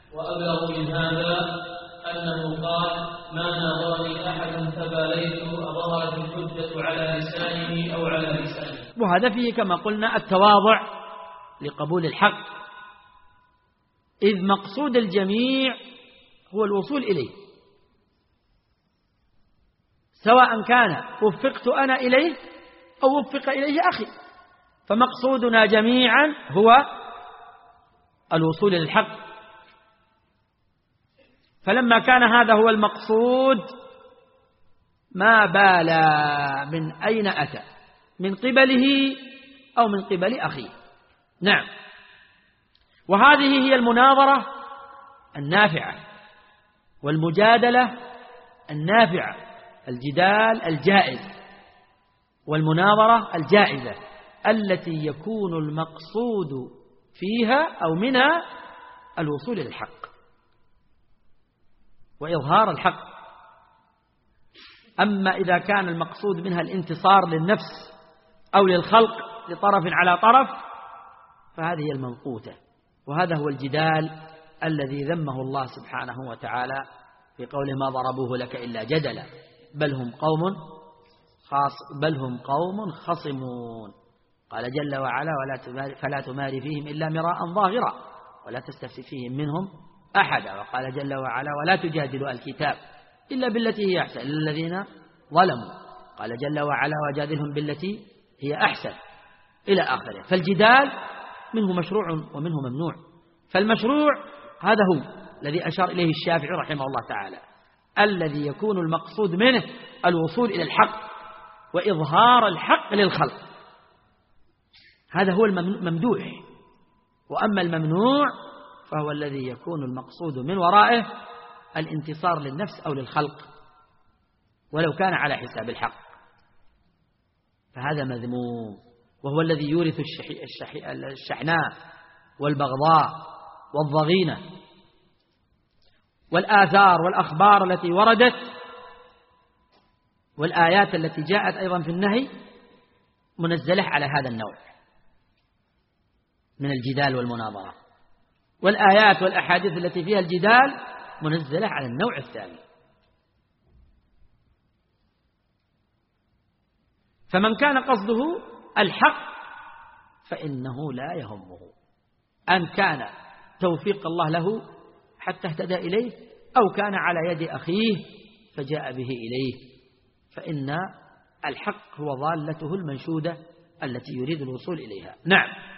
وأبلغ من هذا أنه قال: ما ناظرني أحد فباليت أظهرت الحجة على لسانه أو على لسانه. وهذا فيه كما قلنا التواضع لقبول الحق، إذ مقصود الجميع هو الوصول إليه، سواء كان وفقت أنا إليه أو وفق إليه أخي، فمقصودنا جميعا هو الوصول للحق. فلما كان هذا هو المقصود ما بالى من أين أتى، من قبله أو من قبل أخيه. نعم، وهذه هي المناظرة النافعة والمجادلة النافعة، الجدال الجائز والمناظرة الجائزة التي يكون المقصود فيها أو منها الوصول للحق وإظهار الحق. أما إذا كان المقصود منها الانتصار للنفس أو للخلق لطرف على طرف فهذه هي المنقوطة، وهذا هو الجدال الذي ذمه الله سبحانه وتعالى في قوله: ما ضربوه لك إلا جدلا بل هم قوم خصمون. قال جل وعلا: فلا تماري فيهم إلا مراء ظاهرا ولا تستفت فيهم منهم أحدا. وقال جل وعلا: ولا تجادلوا الكتاب إلا بالتي هي أحسن إلا الذين ظلموا. قال جل وعلا: وجادلهم بالتي هي أحسن إلى آخره. فالجدال منه مشروع ومنه ممنوع. فالمشروع هذا هو الذي أشار إليه الشافعي رحمه الله تعالى، الذي يكون المقصود منه الوصول إلى الحق وإظهار الحق للخلق، هذا هو الممدوح. وأما الممنوع فهو الذي يكون المقصود من ورائه الانتصار للنفس أو للخلق ولو كان على حساب الحق، فهذا مذموم، وهو الذي يورث الشحناء والبغضاء والضغينة. والآثار والأخبار التي وردت والآيات التي جاءت أيضا في النهي منزلة على هذا النوع من الجدال والمناظرة، والآيات والأحاديث التي فيها الجدال منزلة على النوع الثاني. فمن كان قصده الحق فإنه لا يهمه أن كان توفيق الله له حتى اهتدى إليه أو كان على يد أخيه فجاء به إليه، فإن الحق هو ضالته المنشودة التي يريد الوصول إليها. نعم.